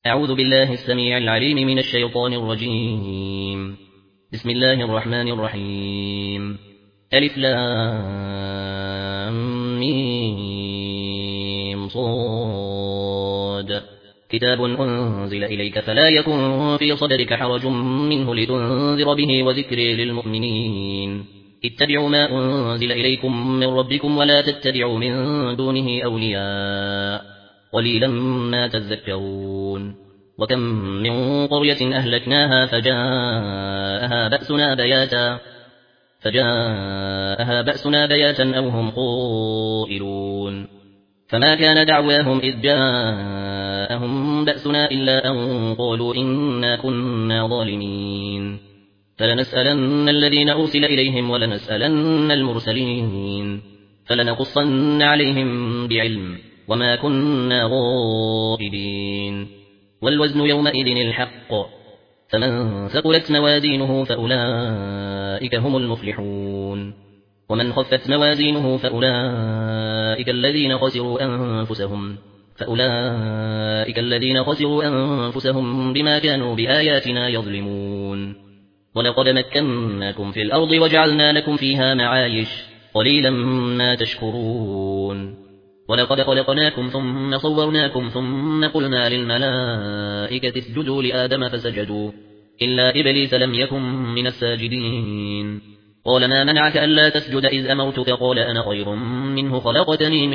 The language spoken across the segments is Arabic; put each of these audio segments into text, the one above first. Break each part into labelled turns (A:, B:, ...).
A: أعوذ بالله السميع العليم من الشيطان الرجيم. بسم الله الرحمن الرحيم. ألف لام ميم صاد. كتاب أنزل إليك فلا يكن في صدرك حرج منه لتنذر به وذكر للمؤمنين. اتبعوا ما أنزل إليكم من ربكم ولا تتبعوا من دونه أولياء قليلا ما تذكرون. وكم من قرية أهلكناها فجاءها بأسنا بياتا أو هم قائلون. فما كان دعواهم إذ جاءهم بأسنا إلا أن قالوا إنا كنا ظالمين. فلنسألن الذين أرسل إليهم ولنسألن المرسلين فلنقصن عليهم بعلم وما كنا غائبين. والوزن يومئذ الحق فمن ثقلت موازينه فأولئك هم المفلحون. ومن خفت موازينه فأولئك الذين خسروا أنفسهم بما كانوا بآياتنا يظلمون. ولقد مكناكم في الأرض وجعلنا لكم فيها معايش قليلا ما تشكرون. ولقد خلقناكم ثم صورناكم ثم قلنا للملائكة اسجدوا لآدم فسجدوا إلا إبليس لم يكن من الساجدين. قال ما منعك ألا تسجد إذ أمرتك؟ قال أنا خير منه خلقتني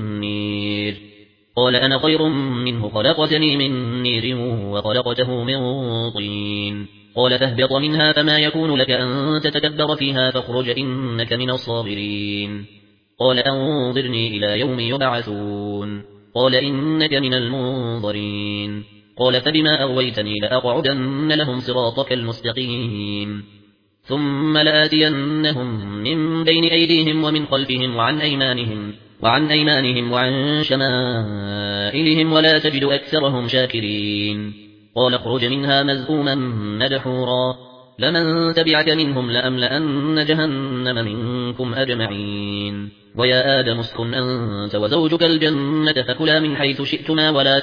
A: من نير وخلقته من طين. قال فاهبط منها فما يكون لك أن تتكبر فيها فاخرج إنك من الصاغرين. قال أنظرني إلى يوم يبعثون. قال إنك من المنظرين. قال فبما أغويتني لأقعدن لهم صراطك المستقيم ثم لآتينهم من بين أيديهم ومن خلفهم وعن أيمانهم وعن شمائلهم ولا تجد أكثرهم شاكرين. قال اخرج منها مذءوما مدحورا لمن تبعك منهم لأملأن جهنم منكم أجمعين. ويا آدم اسكن أنت وزوجك الجنة فكلا من حيث شئتما ولا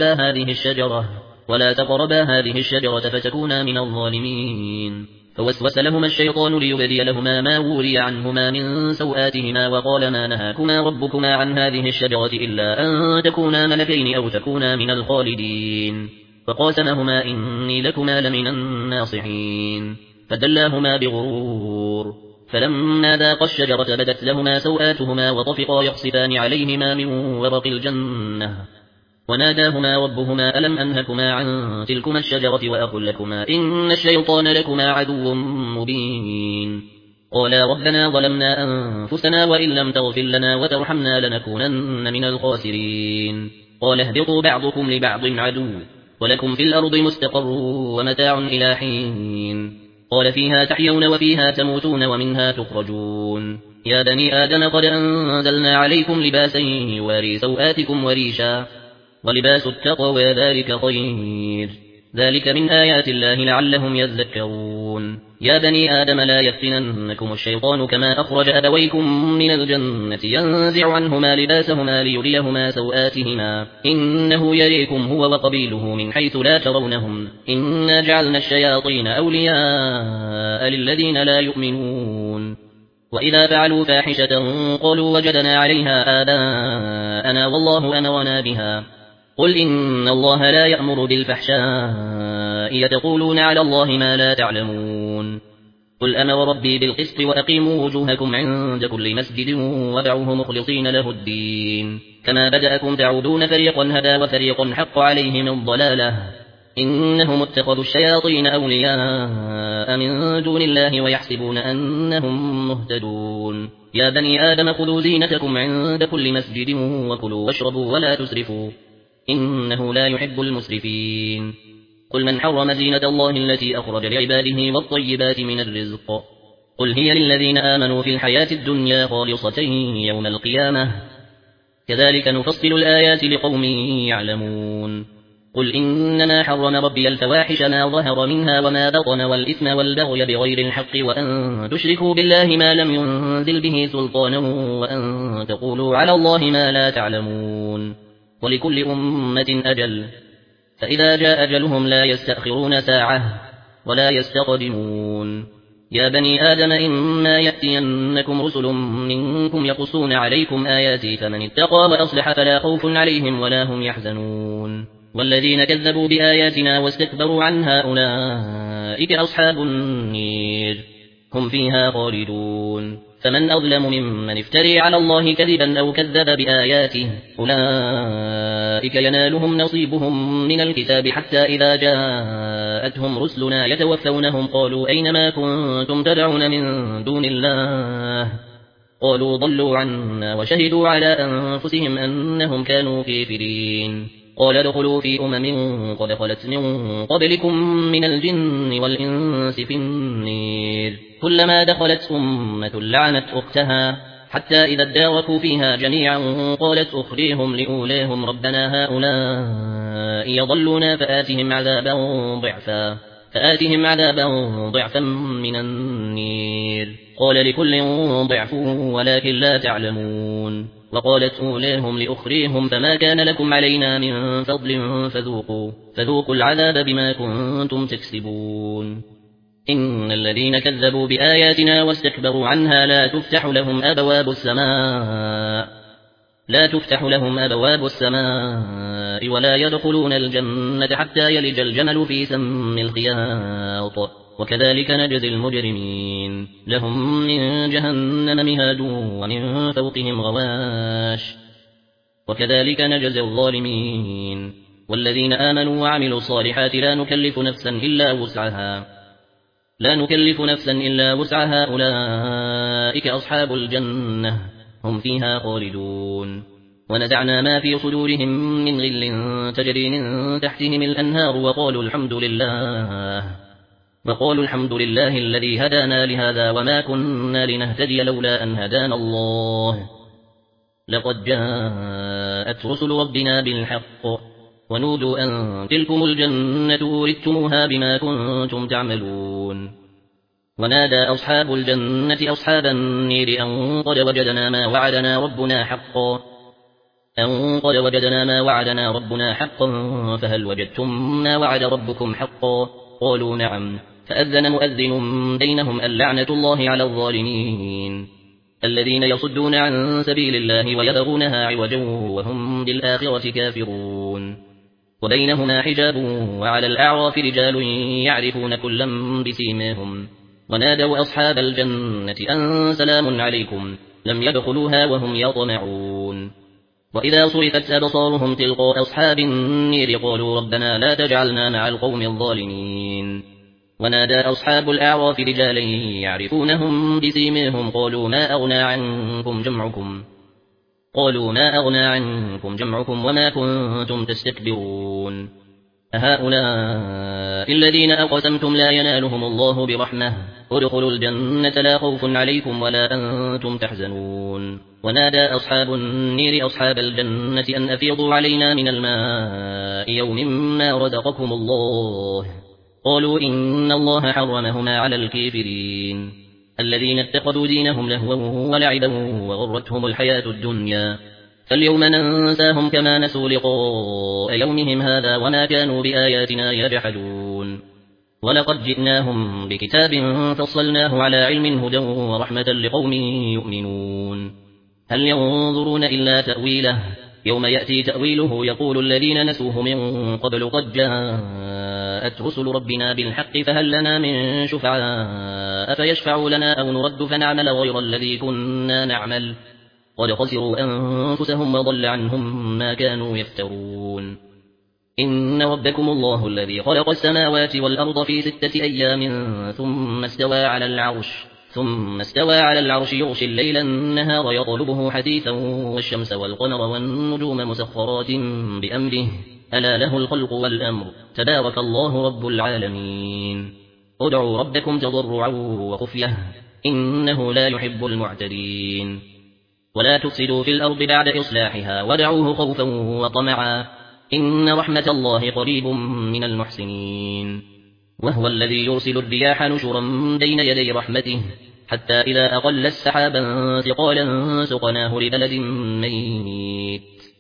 A: تقربا هذه الشجرة فتكونا من الظالمين. فوسوس لهما الشيطان ليبدي لهما ما وري عنهما من سوآتهما وقال ما نهاكما ربكما عن هذه الشجرة إلا أن تكونا ملكين أو تكونا من الخالدين. فقاسمهما إني لكما لمن الناصحين. فدلاهما بغرور فلما ذاقا الشجرة بدت لهما سوآتهما وطفقا يخصفان عليهما من ورق الجنة. وناداهما ربهما ألم أنهكما عن تلكما الشجرة وأقل لكما إن الشيطان لكما عدو مبين. قالا ربنا ظلمنا أنفسنا وإن لم تغفر لنا وترحمنا لنكونن من الخاسرين. قال اهبطوا بعضكم لبعض عدو ولكم في الأرض مستقر ومتاع إلى حين. قال فيها تحيون وفيها تموتون ومنها تخرجون. يا بني آدم قد أنزلنا عليكم لباسا يواري سوآتكم وريشا ولباس التقوى ذلك خير. ذلك من آيات الله لعلهم يذكرون. يا بني آدم لا يفتننكم الشيطان كما أخرج أبويكم من الجنة ينزع عنهما لباسهما ليريهما سوآتهما إنه يريكم هو وقبيله من حيث لا ترونهم إنا جعلنا الشياطين أولياء للذين لا يؤمنون. وإذا فعلوا فاحشة قالوا وجدنا عليها آباءنا والله أمرنا بها. قل إن الله لا يأمر بالفحشاء يتقولون على الله ما لا تعلمون. قل أمر ربي بالقسط وأقيموا وجوهكم عند كل مسجد وادعوه مخلصين له الدين كما بدأكم تعودون فريقا هدى وفريقا حق عليهم الضلالة إنهم اتخذوا الشياطين أولياء من دون الله ويحسبون أنهم مهتدون. يا بني آدم خذوا زينتكم عند كل مسجد وكلوا واشربوا ولا تسرفوا إنه لا يحب المسرفين. قل من حرم زينة الله التي أخرج لعباده والطيبات من الرزق قل هي للذين آمنوا في الحياة الدنيا خالصة يوم القيامة كذلك نفصل الآيات لقوم يعلمون. قل إنما حرم ربي الفواحش ما ظهر منها وما بطن والإثم والبغي بغير الحق وأن تشركوا بالله ما لم ينزل به سلطانا وأن تقولوا على الله ما لا تعلمون. ولكل أمة أجل فإذا جاء أجلهم لا يستأخرون ساعة ولا يستقدمون. يا بني آدم إما يأتينكم رسل منكم يقصون عليكم آياتي فمن اتقى وأصلح فلا خوف عليهم ولا هم يحزنون. والذين كذبوا بآياتنا واستكبروا عنها أولئك أصحاب النير هم فيها خالدون. فمن أظلم ممن افتري على الله كذبا أو كذب بآياته أولئك ينالهم نصيبهم من الكتاب حتى إذا جاءتهم رسلنا يتوفونهم قالوا أين ما كنتم تدعون من دون الله قالوا ضلوا عنا وشهدوا على أنفسهم أنهم كانوا كافرين. قال ادخلوا في قد خلت من قبلكم من الجن والإنس في النير كلما دخلت أمة لعنت أختها حتى إذا اداركوا فيها جميعا قالت أخريهم لأوليهم ربنا هؤلاء يضلونا فآتهم عذابا ضعفا من النير قال لكل ضعف ولكن لا تعلمون. وقالت أوليهم لأخريهم فما كان لكم علينا من فضل فذوقوا العذاب بما كنتم تكسبون. إن الذين كذبوا بآياتنا واستكبروا عنها لا تفتح لهم أبواب السماء ولا يدخلون الجنة حتى يلج الجمل في سم الخياط وكذلك نجزي المجرمين. لهم من جهنم مهاد ومن فوقهم غواش وكذلك نجزي الظالمين. والذين آمنوا وعملوا الصالحات لا نكلف نفسا إلا وسعها أولئك أصحاب الجنة هم فيها خالدون. ونزعنا ما في صدورهم من غل تجري من تحتهم الأنهار وقالوا الحمد لله الذي هدانا لهذا وما كنا لنهتدي لولا أن هدانا الله لقد جاءت رسل ربنا بالحق ونودوا أن تلكم الجنة أورثتموها بما كنتم تعملون. ونادى أصحاب الجنة أصحاب النير أن قد وجدنا ما وعدنا ربنا حقا فهل وجدتم ما وعد ربكم حقا قالوا نعم. فأذن مؤذن بينهم اللعنة الله على الظالمين الذين يصدون عن سبيل الله ويبغونها عوجا وهم بالآخرة كافرون. وبينهما حجاب وعلى الأعراف رجال يعرفون كلا بسيماهم ونادوا أصحاب الجنة أن سلام عليكم لم يدخلوها وهم يطمعون. وإذا صرفت أبصارهم تلقاء أصحاب النير قالوا ربنا لا تجعلنا مع القوم الظالمين. ونادى أصحاب الأعراف رجالا يعرفونهم بسيماهم قالوا ما أغنى عنكم جمعكم وما كنتم تستكبرون. أهؤلاء الذين أقسمتم لا ينالهم الله برحمة ادخلوا الجنة لا خوف عليكم ولا أنتم تحزنون. ونادى أصحاب النير أصحاب الجنة أن أفيضوا علينا من الماء يوم ما رزقكم الله قالوا إن الله حرمهما على الكافرين الذين اتخذوا دينهم لهوا ولعبا وغرتهم الحياة الدنيا فاليوم ننساهم كما نسوا لقاء يومهم هذا وما كانوا بآياتنا يجحدون. ولقد جئناهم بكتاب فصلناه على علم هدى ورحمة لقوم يؤمنون. هل ينظرون إلا تأويله يوم يأتي تأويله يقول الذين نسوه من قبل قد جاءت رسل ربنا بالحق فهل لنا من شفعاء فيشفعوا لنا أو نرد فنعمل غير الذي كنا نعمل قد خسروا أنفسهم وضل عنهم ما كانوا يفترون. إن ربكم الله الذي خلق السماوات والأرض في 6 أيام ثم استوى على العرش يغشي الليل النهار يطلبه حثيثا والشمس والقمر والنجوم مسخرات بأمره ألا له الخلق والأمر تبارك الله رب العالمين. ادعوا ربكم تضرعا وخفية إنه لا يحب المعتدين. ولا تفسدوا في الأرض بعد إصلاحها ودعوه خوفا وطمعا إن رحمة الله قريب من المحسنين. وهو الذي يرسل الرياح نشرا بين يدي رحمته حتى إذا أقل السحابا ثقالا سقناه لبلد ميت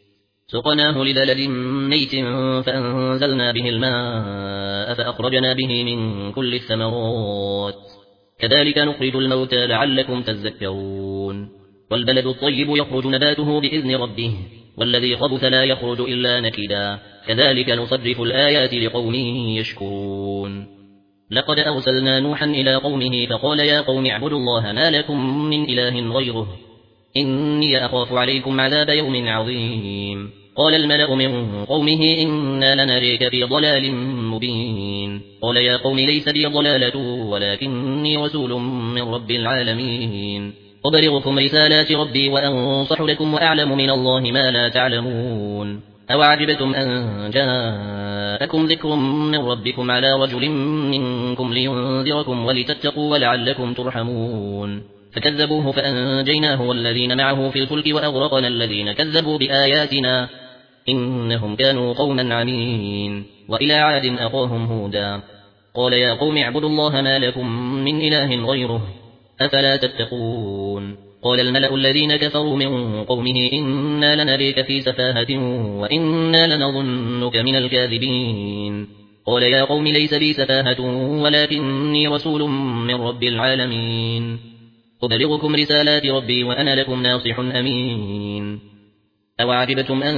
A: سقناه لبلد ميت فأنزلنا به الماء فأخرجنا به من كل الثمرات كذلك نخرج الموتى لعلكم تذكرون والبلد الطيب يخرج نباته بإذن ربه والذي خبث لا يخرج إلا نكدا كذلك نصرف الآيات لقوم يشكرون لقد أرسلنا نوحا إلى قومه فقال يا قوم اعبدوا الله ما لكم من إله غيره إني أخاف عليكم عذاب يوم عظيم قال الملأ من قومه إنا لنريك في ضلال مبين قال يا قوم ليس بي ضلالة ولكني رسول من رب العالمين أبلغكم رسالات ربي وأنصح لكم وأعلم من الله ما لا تعلمون أوعجبتم أن جاءكم ذكر من ربكم على رجل منكم لينذركم ولتتقوا ولعلكم ترحمون فكذبوه فأنجيناه والذين معه في الفلك وأغرقنا الذين كذبوا بآياتنا إنهم كانوا قوما عمين وإلى عاد أخاهم هودا قال يا قوم اعبدوا الله ما لكم من إله غيره أفلا تتقون قال الملأ الذين كفروا من قومه إنا لنريك في سفاهة وإنا لنظنك من الكاذبين قال يا قوم ليس بي سفاهة ولكني رسول من رب العالمين أبلغكم رسالات ربي وأنا لكم ناصح أمين أوعجبتم أن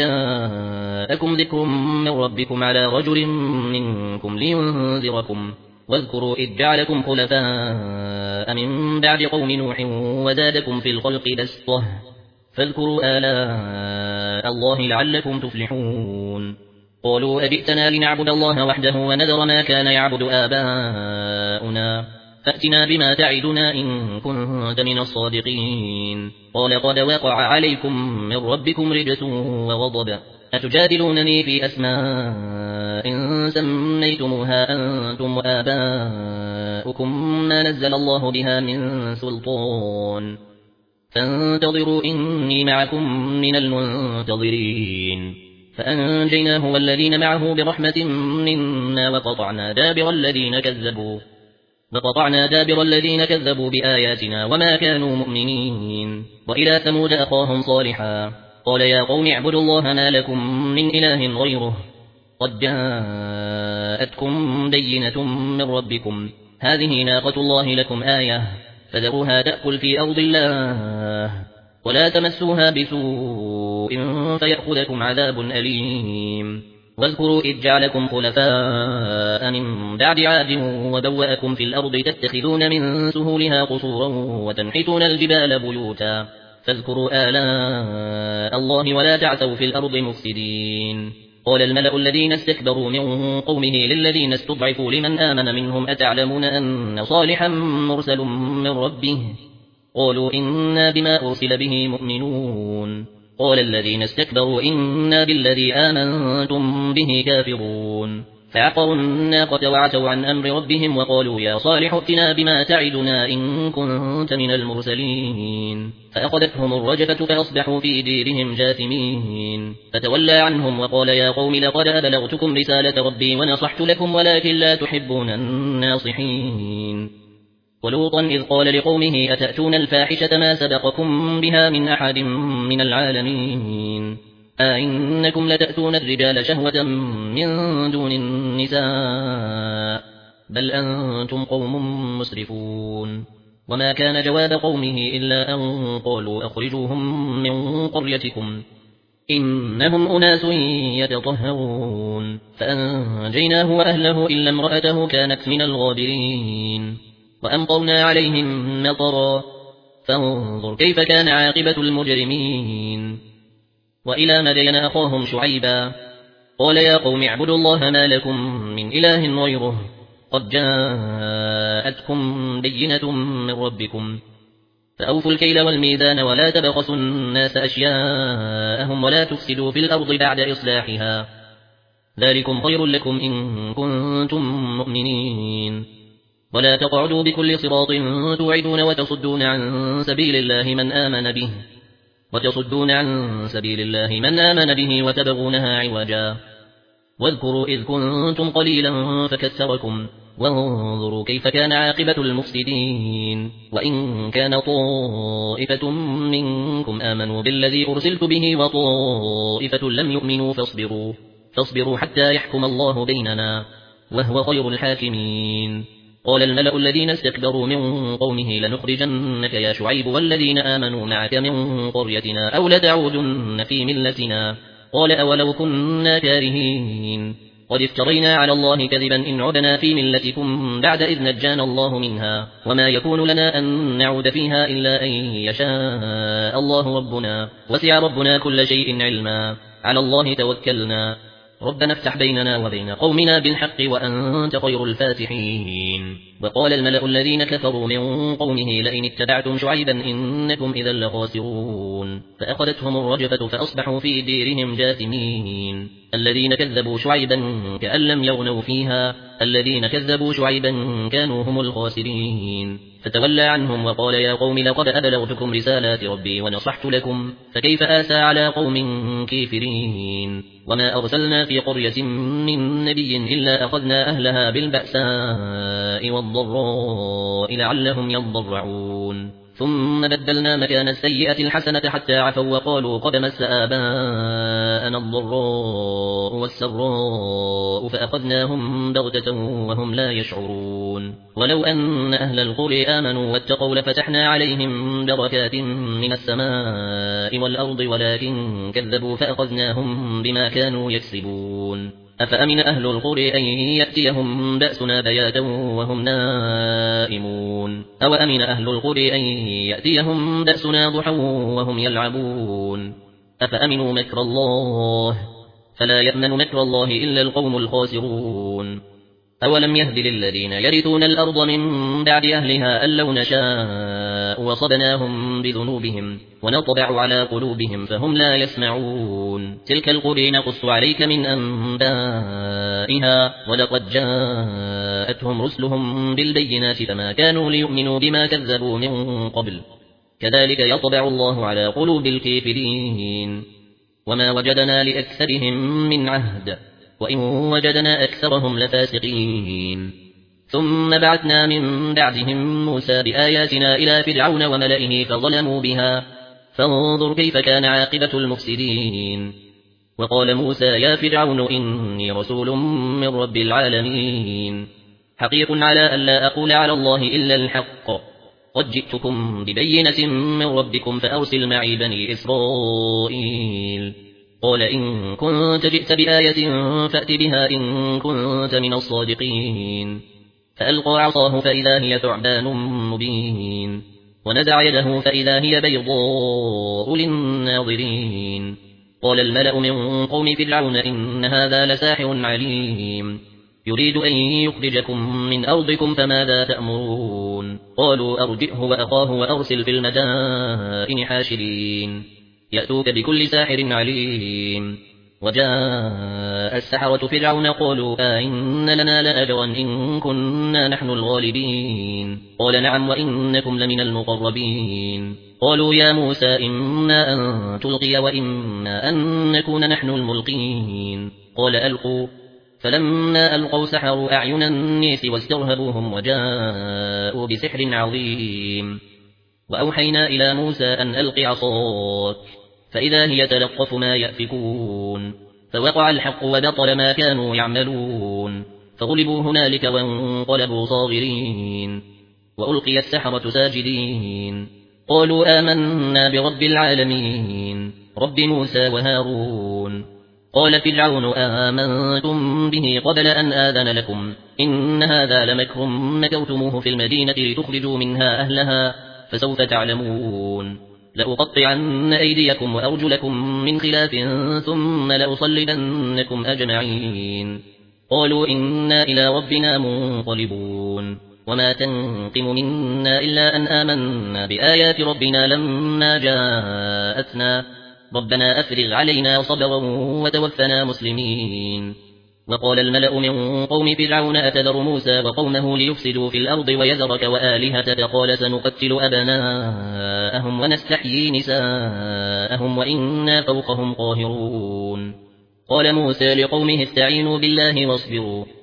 A: جاءكم ذكر من ربكم على رجل منكم لينذركم واذكروا إذ جعلكم خلفاء من بعد قوم نوح وزادكم في الخلق بسطة فاذكروا آلاء الله لعلكم تفلحون قالوا أجئتنا لنعبد الله وحده ونذر ما كان يعبد آباؤنا فأتنا بما تعدنا إن كنت من الصادقين قال قد وقع عليكم من ربكم رجس وغضب أتجادلونني في أسماء سميتموها أنتم وآباؤكم ما نزل الله بها من سلطان فانتظروا إني معكم من المنتظرين فأنجيناه والذين معه برحمة منا وقطعنا دابر الذين كذبوا بآياتنا وما كانوا مؤمنين وإلى ثمود أخاهم صالحا قال يا قوم اعبدوا الله ما لكم من إله غيره قد جاءتكم بينة من ربكم هذه ناقة الله لكم آية فذروها تأكل في أرض الله ولا تمسوها بسوء فيأخذكم عذاب أليم واذكروا إذ جعلكم خلفاء من بعد عاد وبوأكم في الأرض تتخذون من سهولها قصورا وتنحتون الجبال بيوتا فاذكروا آلاء الله ولا تعثوا في الأرض مفسدين قال الملأ الذين استكبروا من قومه للذين استضعفوا لمن آمن منهم أتعلمون أن صالحا مرسل من ربه قالوا إنا بما أرسل به مؤمنون قال الذين استكبروا إنا بالذي آمنتم به كافرون فعقروا الناقة وعتوا عن أمر ربهم وقالوا يا صالح ائتنا بما تعدنا إن كنت من المرسلين فأخذتهم الرجفة فأصبحوا في ديرهم جاثمين فتولى عنهم وقال يا قوم لقد أبلغتكم رسالة ربي ونصحت لكم ولكن لا تحبون الناصحين ولوطا إذ قال لقومه أتأتون الفاحشة ما سبقكم بها من أحد من العالمين أئنكم لتأتون الرجال شهوة من دون النساء بل أنتم قوم مسرفون وما كان جواب قومه إلا أن قالوا أخرجوهم من قريتكم إنهم أناس يتطهرون فأنجيناه وأهله إلا امرأته كانت من الغابرين وأمطرنا عليهم مطرا فانظر كيف كان عاقبة المجرمين وإلى مدين أخاهم شعيبا قال يا قوم اعبدوا الله ما لكم من إله غيره قد جاءتكم بينة من ربكم فأوفوا الكيل والميزان ولا تبخسوا الناس أشياءهم ولا تفسدوا في الأرض بعد إصلاحها ذلكم خير لكم إن كنتم مؤمنين ولا تقعدوا بكل صراط توعدون وتصدون عن سبيل الله من آمن به وتبغونها عوجا واذكروا إذ كنتم قليلا فكثركم وانظروا كيف كان عاقبة المفسدين وإن كان طائفة منكم آمنوا بالذي أرسلت به وطائفة لم يؤمنوا فاصبروا حتى يحكم الله بيننا وهو خير الحاكمين قال الملأ الذين استكبروا من قومه لنخرجنك يا شعيب والذين آمنوا معك من قريتنا أو لتعودن في ملتنا قال أولو كنا كارهين قد افترينا على الله كذبا إن عدنا في ملتكم بعد إذ نجانا الله منها وما يكون لنا أن نعود فيها إلا أن يشاء الله ربنا وسع ربنا كل شيء علما على الله توكلنا ربنا افتح بيننا وبين قومنا بالحق وأنت خير الفاتحين وقال الملأ الذين كفروا من قومه لئن اتبعتم شعيبا إنكم إذا لخاسرون فأخذتهم الرجفة فأصبحوا في ديرهم جاثمين الذين كذبوا شعيبا كأن لم يغنوا فيها الذين كذبوا شعيبا كانوا هم الخاسرين فتولى عنهم وقال يا قوم لقد أبلغتكم رسالات ربي ونصحت لكم فكيف آسى على قوم كافرين وما أرسلنا في قرية من نبي إلا أخذنا أهلها بالبأساء والضراء لعلهم يضرعون ثم بدلنا مكان السيئة الحسنة حتى عفوا وقالوا قد مس آباءنا الضراء والسراء فأخذناهم بغتة وهم لا يشعرون ولو أن أهل القرى آمنوا واتقوا لفتحنا عليهم بركات من السماء والأرض ولكن كذبوا فأخذناهم بما كانوا يكسبون أفأمن أهل القرى أن يأتيهم بأسنا بياتا وهم نائمون أو أمن أهل القرى أن يأتيهم بأسنا ضحى وهم يلعبون أفأمنوا مكر الله فلا يأمن مكر الله إلا القوم الخاسرون أولم يهد للذين يرثون الأرض من بعد أهلها أن لو نشاء وصبناهم بذنوبهم ونطبع على قلوبهم فهم لا يسمعون تلك القرى نقص عليك من أنبائها ولقد جاءتهم رسلهم بالبينات فما كانوا ليؤمنوا بما كذبوا من قبل كذلك يطبع الله على قلوب الكافرين وما وجدنا لأكثرهم من عهد وإن وجدنا أكثرهم لفاسقين ثم بعثنا من بعدهم موسى بآياتنا إلى فرعون وملئه فظلموا بها فانظر كيف كان عاقبة المفسدين وقال موسى يا فرعون إني رسول من رب العالمين حقيق على ألا أقول على الله إلا الحق قد جئتكم ببينة من ربكم فأرسل معي بني إسرائيل قال إن كنت جئت بآية فأت بها إن كنت من الصادقين فألقى عصاه فإذا هي ثعبان مبين ونزع يده فإذا هي بيضاء للناظرين قال الملأ من قوم فرعون إن هذا لساحر عليم يريد أن يخرجكم من أرضكم فماذا تأمرون قالوا أرجئه وأخاه وأرسل في المدائن حاشرين يأتوك بكل ساحر عليم وجاء السحرة فرعون قالوا إن لنا لأجرا إن كنا نحن الغالبين قال نعم وإنكم لمن المقربين قالوا يا موسى إما أن تلقي وإما أن نكون نحن الملقين قال ألقوا فلما ألقوا سحروا أعين الناس واسترهبوهم وجاءوا بسحر عظيم وأوحينا إلى موسى أن ألق عصاك فإذا هي تلقف ما يأفكون فوقع الحق وبطل ما كانوا يعملون فغلبوا هنالك وانقلبوا صاغرين وألقي السحرة ساجدين قالوا آمنا برب العالمين رب موسى وهارون قال فرعون آمنتم به قبل أن آذن لكم إن هذا لمكر مكرتموه في المدينة لتخرجوا منها أهلها فسوف تعلمون لأقطعن أيديكم وأرجلكم من خلاف ثم لأصلبنكم أجمعين قالوا إنا إلى ربنا منقلبون وما تنقم منا إلا أن آمنا بآيات ربنا لما جاءتنا ربنا أفرغ علينا صبرا وتوفنا مسلمين وقال الملأ من قوم فرعون أتذر موسى وقومه ليفسدوا في الأرض ويذرك وآلهتك قال سنقتل أبناءهم ونستحيي نساءهم وإنا فوقهم قاهرون قال موسى لقومه استعينوا بالله واصبروا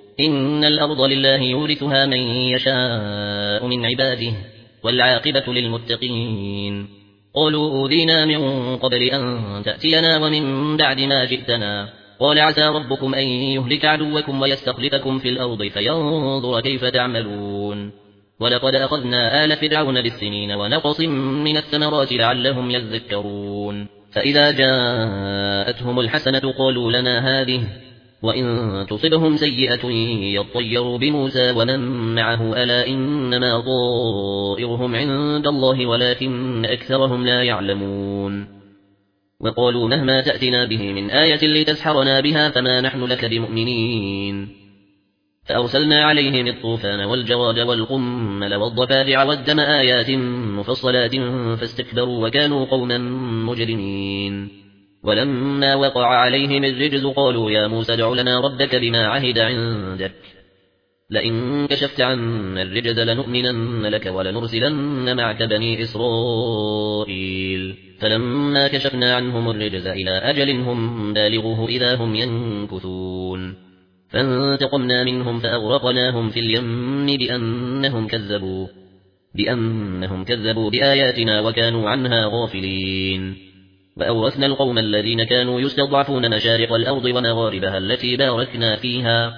A: إن الأرض لله يورثها من يشاء من عباده والعاقبة للمتقين قالوا أوذينا من قبل أن تأتينا ومن بعد ما جئتنا قال عسى ربكم أن يهلك عدوكم ويستخلفكم في الأرض فينظر كيف تعملون ولقد أخذنا آل فرعون بالسنين ونقص من الثمرات لعلهم يذكرون فإذا جاءتهم الحسنة قالوا لنا هذه وإن تصبهم سيئة يطيروا بموسى ومن معه ألا إنما طائرهم عند الله ولكن أكثرهم لا يعلمون وقالوا مهما تأتنا به من آية لتسحرنا بها فما نحن لك بمؤمنين فأرسلنا عليهم الطوفان والجراد والقمل والضفادع والدم آيات مفصلات فاستكبروا وكانوا قوما مجرمين ولما وقع عليهم الرجز قالوا يا موسى ادع لنا ربك بما عهد عندك لئن كشفت عنا الرجز لنؤمنن لك ولنرسلن معك بني إسرائيل فلما كشفنا عنهم الرجز إلى أجل هم بالغوه إذا هم ينكثون فانتقمنا منهم فأغرقناهم في اليم بأنهم كذبوا بآياتنا وكانوا عنها غافلين وأورثنا القوم الذين كانوا يستضعفون مشارق الأرض ومغاربها التي باركنا فيها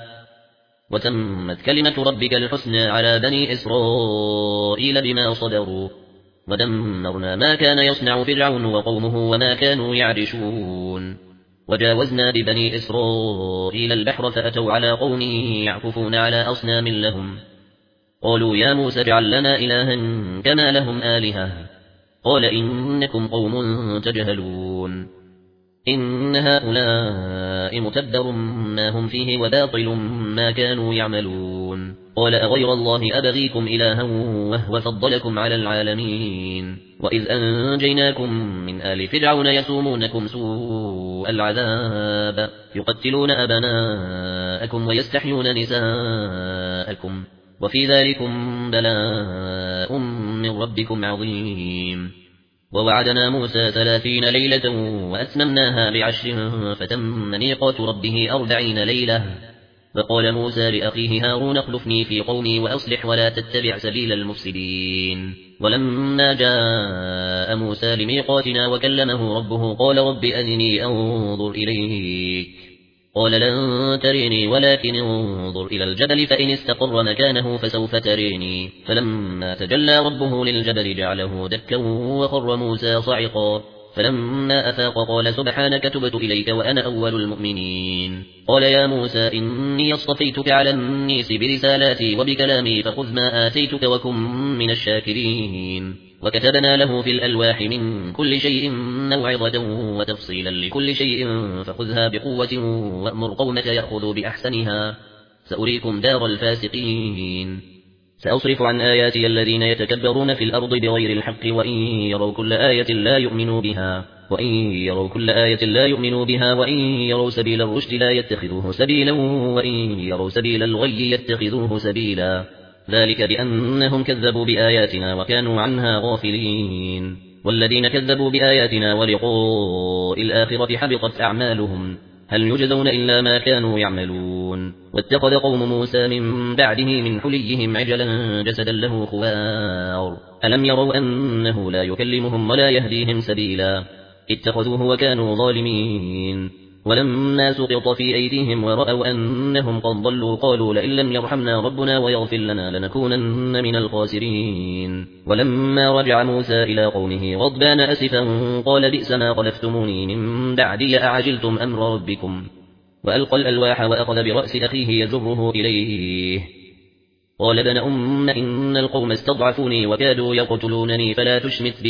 A: وتمت كلمة ربك الحسنى على بني إسرائيل بما صبروا ودمرنا ما كان يصنع فرعون وقومه وما كانوا يعرشون وجاوزنا ببني إسرائيل البحر فأتوا على قوم يعكفون على أصنام لهم قالوا يا موسى اجعل لنا إلها كما لهم آلهة قال إنكم قوم تجهلون إن هؤلاء متبر ما هم فيه وباطل ما كانوا يعملون قال أغير الله أبغيكم إلها وهو فضلكم على العالمين وإذ أنجيناكم من آل فرعون يسومونكم سوء العذاب يقتلون أبناءكم ويستحيون نساءكم وفي ذلكم بلاء من ربكم عظيم ووعدنا موسى 30 ليلة وأتممناها ب10 فتم ميقات ربه 40 ليلة فقال موسى لأخيه هارون اخلفني في قومي وأصلح ولا تتبع سبيل المفسدين ولما جاء موسى لميقاتنا وكلمه ربه قال رب أرني أنظر إليك قال لن تريني ولكن انظر إلى الجبل فإن استقر مكانه فسوف تريني فلما تجلى ربه للجبل جعله دكا وخر موسى صعقا فلما أفاق قال سبحانك تبت إليك وأنا أول المؤمنين قال يا موسى إني اصطفيتك على الناس برسالاتي وبكلامي فخذ ما آتيتك وكن من الشاكرين وكتبنا له في الألواح من كل شيء موعظة وتفصيلا لكل شيء فخذها بقوة وأمر قومك يأخذوا بأحسنها سأريكم دار الفاسقين سأصرف عن آياتي الذين يتكبرون في الأرض بغير الحق وإن يروا كل آية لا يؤمنوا بها وإن يروا سبيل الرشد لا يتخذوه سبيلا وإن يروا سبيل الغي يتخذوه سبيلا ذلك بأنهم كذبوا بآياتنا وكانوا عنها غافلين والذين كذبوا بآياتنا ولقاء الآخرة حبطت أعمالهم هل يجزون إلا ما كانوا يعملون واتخذ قوم موسى من بعده من حليهم عجلا جسدا له خوار ألم يروا أنه لا يكلمهم ولا يهديهم سبيلا اتخذوه وكانوا ظالمين ولما سقط في أيديهم ورأوا أنهم قد ضلوا قالوا لئن لم يرحمنا ربنا ويغفر لنا لنكونن من الخاسرين ولما رجع موسى إلى قومه غضبان أسفا قال بئس ما خلفتموني من بعدي أعجلتم أمر ربكم وألقى الألواح وأخذ برأس أخيه يجره إليه قال ابن أم إن القوم استضعفوني وكادوا يقتلونني فلا تشمت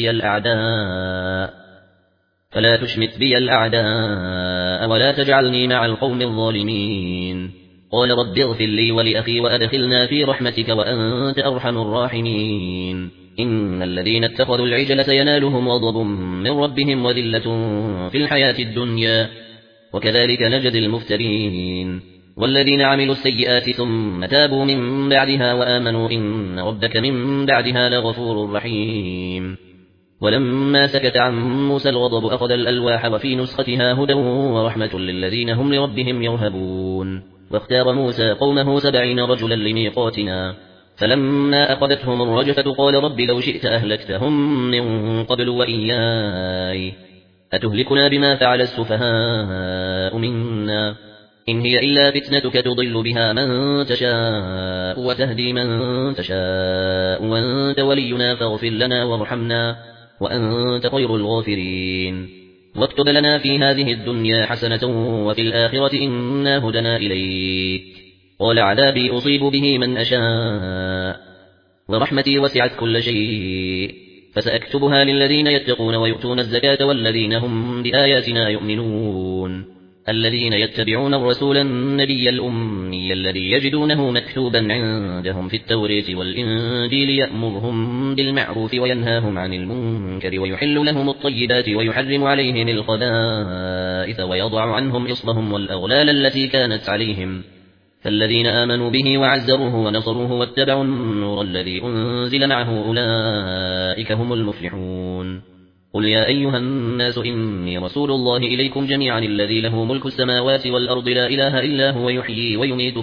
A: بي الأعداء ولا تجعلني مع القوم الظالمين قال رب اغفر لي ولأخي وأدخلنا في رحمتك وأنت أرحم الراحمين إن الذين اتخذوا العجل سينالهم غضب من ربهم وذلة في الحياة الدنيا وكذلك نجزي المفترين والذين عملوا السيئات ثم تابوا من بعدها وآمنوا إن ربك من بعدها لغفور رحيم ولما سكت عن موسى الغضب أخذ الألواح وفي نسختها هدى ورحمة للذين هم لربهم يرهبون واختار موسى قومه 70 رجلا لميقاتنا فلما أخذتهم الرجفة قال رب لو شئت أهلكتهم من قبل وإياي أتهلكنا بما فعل السفهاء منا إن هي إلا فتنتك تضل بها من تشاء وتهدي من تشاء وأنت ولينا فاغفر لنا وارحمنا وأنت خير الغافرين واكتب لنا في هذه الدنيا حسنة وفي الآخرة إنا هدنا إليك قال عذابي أصيب به من أشاء ورحمتي وسعت كل شيء فسأكتبها للذين يتقون ويؤتون الزكاة والذين هم بآياتنا يؤمنون الذين يتبعون الرسول النبي الأمي الذي يجدونه مكتوبا عندهم في التوراة والإنجيل يأمرهم بالمعروف وينهاهم عن المنكر ويحل لهم الطيبات ويحرم عليهم الخبائث ويضع عنهم إصرهم والأغلال التي كانت عليهم فالذين آمنوا به وعزروه ونصروه واتبعوا النور الذي أنزل معه أولئك هم المفلحون قل يا أيها الناس إني رسول الله إليكم جميعا الذي له ملك السماوات والأرض لا إله إلا هو يحيي ويميت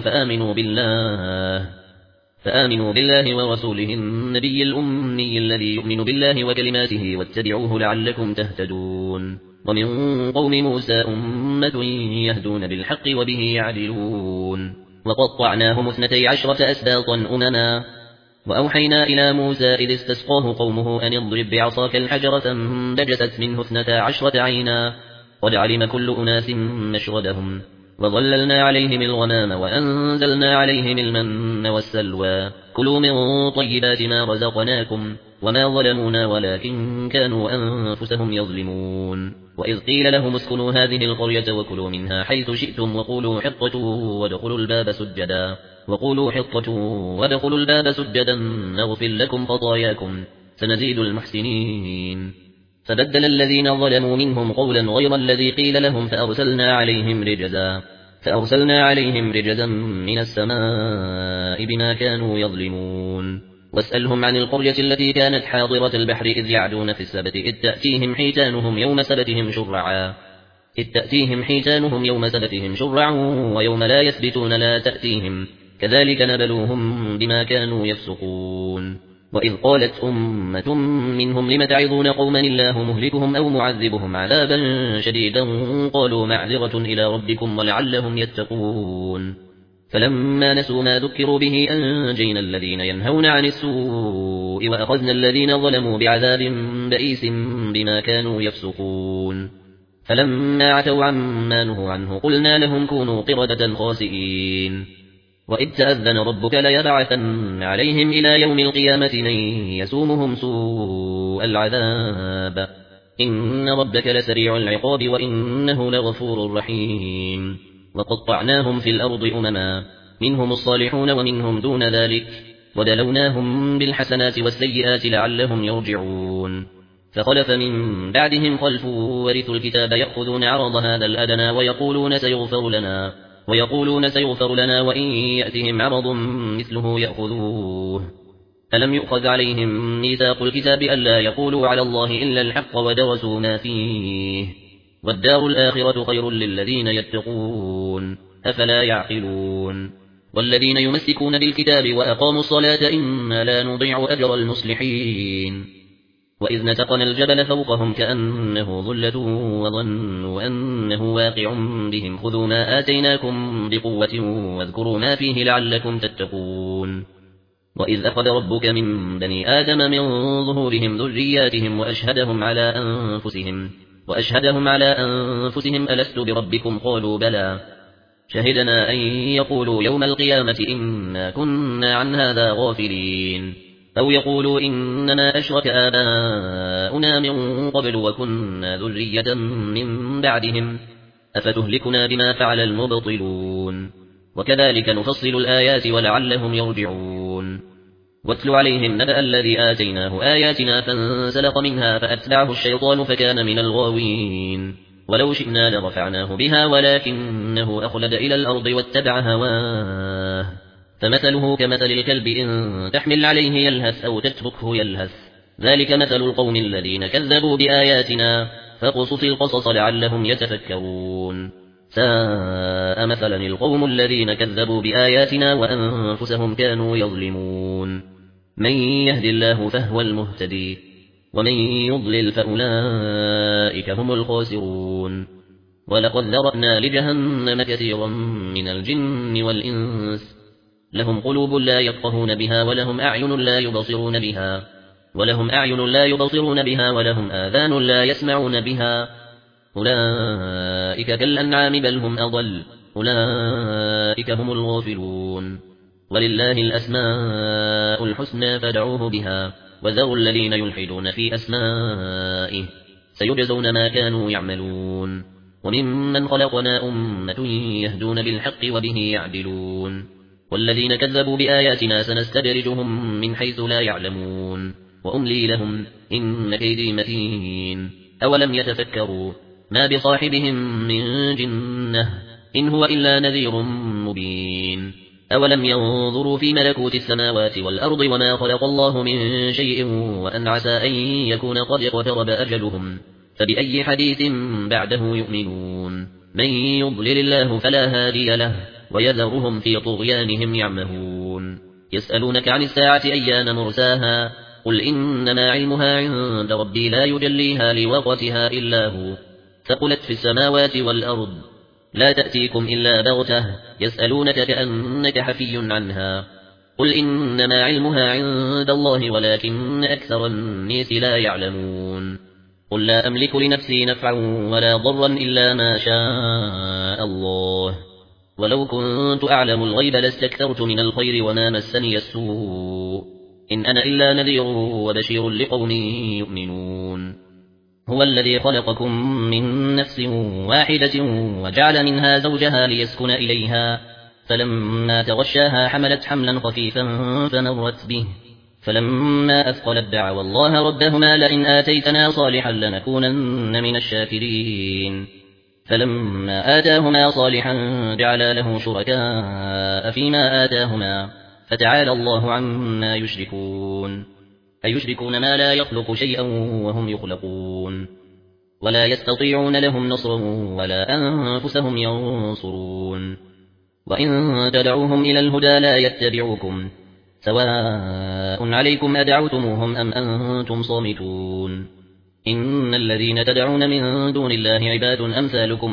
A: فآمنوا بالله ورسوله النبي الأمي الذي يؤمن بالله وكلماته واتبعوه لعلكم تهتدون ومن قوم موسى أمة يهدون بالحق وبه يعدلون وقطعناهم 12 أسباطا أمما وأوحينا إلى موسى إذ استسقاه قومه أن اضرب بعصاك الحجر فانبجست منه 12 عينا قد علم كل أناس مشربهم وظللنا عليهم الغمام وأنزلنا عليهم المن والسلوى كلوا من طيبات ما رزقناكم وما ظلمونا ولكن كانوا أنفسهم يظلمون وإذ قيل لهم اسكنوا هذه القرية وكلوا منها حيث شئتم وقولوا حطة وادخلوا الباب سجدا نغفر لكم خطاياكم سنزيد المحسنين فبدل الذين ظلموا منهم قولا غير الذي قيل لهم فأرسلنا عليهم رجزا من السماء بما كانوا يظلمون واسألهم عن القرية التي كانت حاضرة البحر إذ يعدون في السبت إذ تأتيهم حيتانهم يوم سبتهم شرعا ويوم لا يثبتون لا تأتيهم كذلك نبلوهم بما كانوا يفسقون وإذ قالت أمة منهم لم تعظون قوما الله مهلكهم أو معذبهم عذابا شديدا قالوا معذرة إلى ربكم ولعلهم يتقون فلما نسوا ما ذكروا به أنجينا الذين ينهون عن السوء وأخذنا الذين ظلموا بعذاب بئيس بما كانوا يفسقون فلما عتوا عما نهوا عنه قلنا لهم كونوا قردة خاسئين وإذ تأذن ربك ليبعثن عليهم إلى يوم القيامة من يسومهم سوء العذاب إن ربك لسريع العقاب وإنه لغفور رحيم وقطعناهم في الأرض أمما منهم الصالحون ومنهم دون ذلك ودلوناهم بالحسنات والسيئات لعلهم يرجعون فخلف من بعدهم خلف ورثوا الكتاب يأخذون عرض هذا الأدنى ويقولون سيغفر لنا وإن يأتهم عرض مثله يأخذوه ألم يؤخذ عليهم ميثاق الكتاب ألا يقولوا على الله إلا الحق ودرسوا ما فيه والدار الآخرة خير للذين يتقون أفلا يعقلون والذين يمسكون بالكتاب وأقاموا الصلاة إنا لا نضيع أجر المصلحين وإذ نتقنا الجبل فوقهم كأنه ظلة وظنوا أنه واقع بهم خذوا ما آتيناكم بقوة واذكروا ما فيه لعلكم تتقون وإذ أخذ ربك من بني آدم من ظهورهم ذرياتهم وأشهدهم على أنفسهم ألست بربكم قالوا بلى شهدنا أن يقولوا يوم القيامة إنا كنا عن هذا غافلين أو يقولوا إنما أشرك آباؤنا من قبل وكنا ذرية من بعدهم أفتهلكنا بما فعل المبطلون وكذلك نفصل الآيات ولعلهم يرجعون واتل عليهم نبأ الذي آتيناه آياتنا فانسلخ منها فأتبعه الشيطان فكان من الغاوين ولو شئنا لرفعناه بها ولكنه أخلد إلى الأرض واتبع هواه فمثله كمثل الكلب إن تحمل عليه يلهث أو تتركه يلهث ذلك مثل القوم الذين كذبوا بآياتنا فقصص القصص لعلهم يتفكرون ساء مثلا القوم الذين كذبوا بآياتنا وأنفسهم كانوا يظلمون من يهد الله فهو المهتدي ومن يضلل فأولئك هم الخاسرون ولقد ذرأنا لجهنم كثيرا من الجن والإنس لهم قلوب لا يفقهون بها ولهم أعين لا يبصرون بها ولهم آذان لا يسمعون بها أولئك كالأنعام بل هم أضل أولئك هم الغافلون ولله الأسماء الحسنى فادعوه بها وذروا الذين يلحدون في أسمائه سيجزون ما كانوا يعملون وممن خلقنا أمة يهدون بالحق وبه يعدلون والذين كذبوا بآياتنا سنستدرجهم من حيث لا يعلمون وأملي لهم إن كيدي متين أولم يتفكروا ما بصاحبهم من جنة إن هو إلا نذير مبين أولم ينظروا في ملكوت السماوات والأرض وما خلق الله من شيء وأن عسى أن يكون قد اقترب أجلهم فبأي حديث بعده يؤمنون من يضلل الله فلا هادي له ويذرهم في طغيانهم يعمهون يسألونك عن الساعة أيان مرساها قل إنما علمها عند ربي لا يجليها لوقتها إلا هو ثقلت في السماوات والأرض لا تأتيكم إلا بغتة يسألونك كأنك حفي عنها قل إنما علمها عند الله ولكن أكثر الناس لا يعلمون قل لا أملك لنفسي نفعا ولا ضرا إلا ما شاء الله ولو كنت أعلم الغيب لاستكثرت من الخير وما مسني السوء إن أنا إلا نذير وبشير لقوم يؤمنون هو الذي خلقكم من نفس واحدة وجعل منها زوجها ليسكن إليها فلما تغشاها حملت حملا خفيفا فمرت به فلما أثقلت دعوا الله ربهما لئن آتيتنا صالحا لنكونن من الشاكرين فلما آتاهما صالحا جعلا له شركاء فيما آتاهما فتعالى الله عما يشركون أيشركون ما لا يخلق شيئا وهم يخلقون ولا يستطيعون لهم نصرا ولا أنفسهم ينصرون وإن تدعوهم إلى الهدى لا يتبعوكم سواء عليكم أدعوتموهم أم أنتم صامتون إن الذين تدعون من دون الله عباد أمثالكم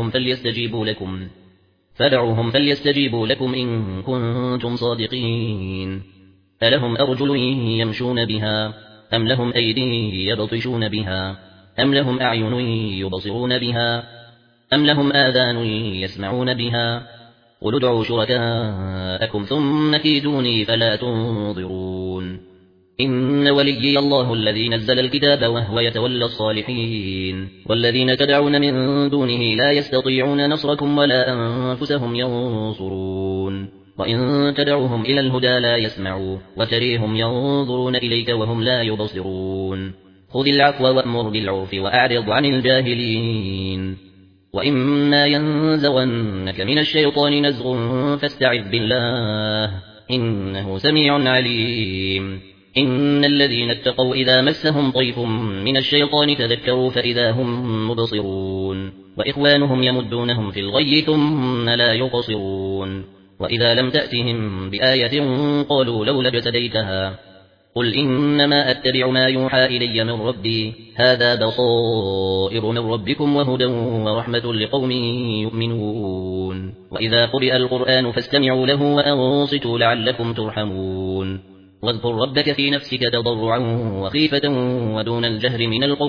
A: فدعوهم فليستجيبوا لكم إن كنتم صادقين ألهم أرجل يمشون بها أم لهم أيدي يبطشون بها أم لهم أعين يبصرون بها أم لهم آذان يسمعون بها قل ادعوا شركاءكم ثم كيدوني فلا تنظرون إن وليي الله الذي نزل الكتاب وهو يتولى الصالحين والذين تدعون من دونه لا يستطيعون نصركم ولا أنفسهم ينصرون وإن تدعوهم إلى الهدى لا يسمعوا وتريهم ينظرون إليك وهم لا يبصرون خذ العفو وأمر بالعرف وأعرض عن الجاهلين وإما ينزغنك من الشيطان نزغ فاستعذ بالله إنه سميع عليم إن الذين اتقوا إذا مسهم طيف من الشيطان تذكروا فإذا هم مبصرون وإخوانهم يمدونهم في الغي ثم لا يقصرون وإذا لم تأتهم بآية قالوا لولا ابتديتها قل إنما أتبع ما يوحى إلي من ربي هذا بصائر من ربكم وهدى ورحمة لقوم يؤمنون وإذا قرئ القرآن فاستمعوا له وأنصتوا لعلكم ترحمون واذكر ربك في نفسك تضرعا وخيفة ودون الجهر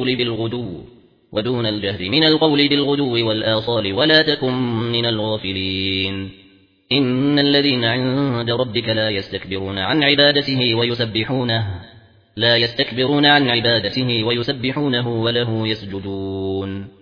A: من القول بالغدو والآصال ولا تكن من الغافلين إن الذين عند ربك لا يستكبرون عن عبادته ويسبحونه وله يسجدون